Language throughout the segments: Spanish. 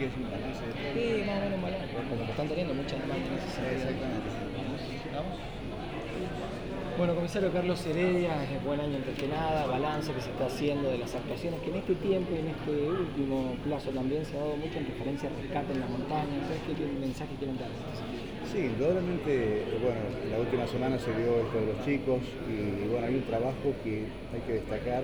es un balance de todo. Sí, más o menos malo. Como que están teniendo muchas más en ese sentido. Exactamente. ¿Vamos? Bueno, comisario Carlos Heredia, buen año antes que nada, balance que se está haciendo de las actuaciones que en este tiempo y en este último plazo también se ha dado mucho en referencia al rescate en la montaña. ¿Sabes qué mensaje quieren dar? Sí, indudablemente, bueno, la última semana se dio esto de los chicos y bueno, hay un trabajo que hay que destacar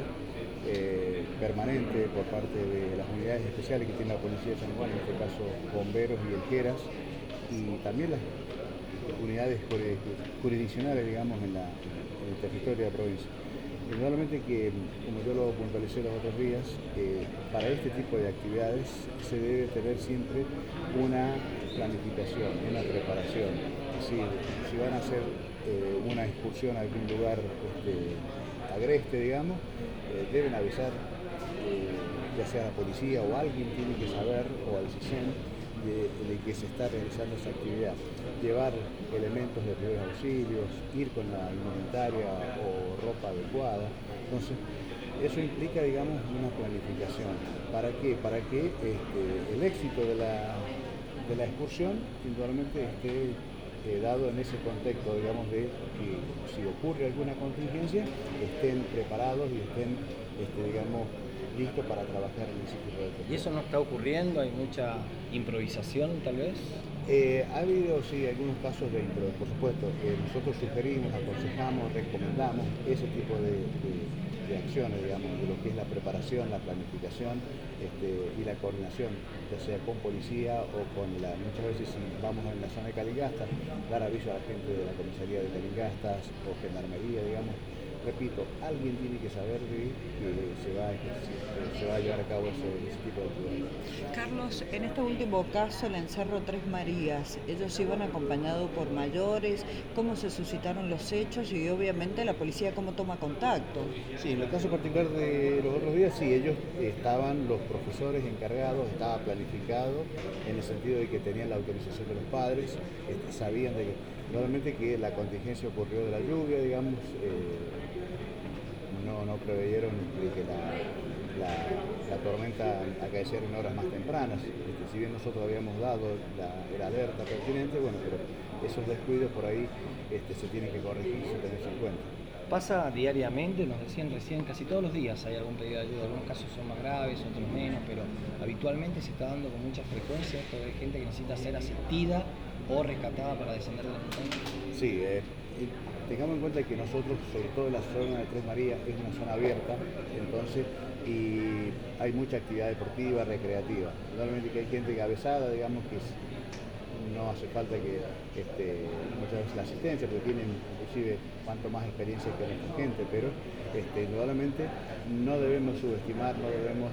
permanente por parte de las unidades especiales que tiene la Policía de San Juan, en este caso bomberos y elqueras, y también las unidades jurisdiccionales, digamos, en el territorio de la provincia. Indudablemente que, como yo lo puntualicé los otros días, para este tipo de actividades se debe tener siempre una planificación, una preparación. Es decir, si van a hacer una excursión a algún lugar agreste, digamos, deben avisar, ya sea la policía o alguien tiene que saber, o al CISEN, de que se está realizando esa actividad. Llevar elementos de primeros auxilios, ir con la indumentaria o ropa adecuada. Entonces, eso implica, digamos, una planificación. ¿Para qué? Para que el éxito de la excursión, indudablemente, esté dado en ese contexto, digamos, de que si ocurre alguna contingencia, estén preparados y estén, digamos, listos para trabajar en ese tipo de actividades. ¿Y eso no está ocurriendo? ¿Hay mucha improvisación tal vez? Ha habido, sí, algunos casos de improvisación, por supuesto. Nosotros sugerimos, aconsejamos, recomendamos ese tipo de acciones, digamos, de lo que es la preparación, la planificación y la coordinación, ya sea con policía o con muchas veces si vamos en la zona de Calingastas, dar aviso a la gente de la comisaría de Calingastas o gendarmería, digamos. Repito, alguien tiene que saber de que se va a llevar a cabo ese tipo de actividades. Carlos, en este último caso, el Encerro Tres Marías, ellos iban acompañados por mayores, ¿cómo se suscitaron los hechos y obviamente la policía cómo toma contacto? Sí, en el caso particular de los otros días, sí, ellos estaban, los profesores encargados, estaba planificado en el sentido de que tenían la autorización de los padres, sabían de que, normalmente que la contingencia ocurrió de la lluvia, digamos, no preveyeron de que la tormenta acaeciera en horas más tempranas. Si bien nosotros habíamos dado la alerta pertinente, bueno, pero esos descuidos por ahí se tienen que corregir y tenerse en cuenta. Pasa diariamente, nos decían recién, casi todos los días hay algún pedido de ayuda, algunos casos son más graves, otros menos, pero habitualmente se está dando con mucha frecuencia esto de gente que necesita ser asistida o rescatada para descender de la montaña. Sí, tengamos en cuenta que nosotros, sobre todo la zona de Tres Marías, es una zona abierta, entonces, y hay mucha actividad deportiva, recreativa. Normalmente que hay gente avesada, digamos, que no hace falta que muchas veces la asistencia, porque tienen inclusive cuanto más experiencia que nuestra gente, pero indudablemente no debemos subestimar, no debemos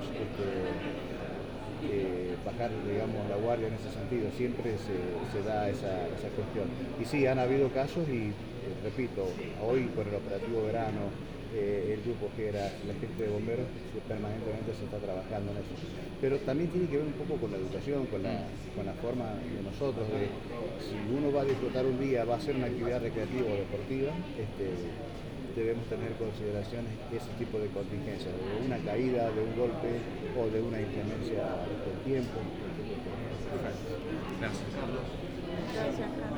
bajar, digamos, la guardia en ese sentido. Siempre se da esa cuestión. Y sí, han habido casos y, repito, hoy con el operativo verano, el grupo que era la gente de bomberos, permanentemente se está trabajando en eso. Pero también tiene que ver un poco con la educación, con la forma de nosotros, de si uno va a disfrutar un día, va a hacer una actividad recreativa o deportiva, debemos tener consideraciones ese tipo de contingencias, de una caída, de un golpe o de una inclemencia del tiempo. Gracias, Carlos. Gracias, Carlos.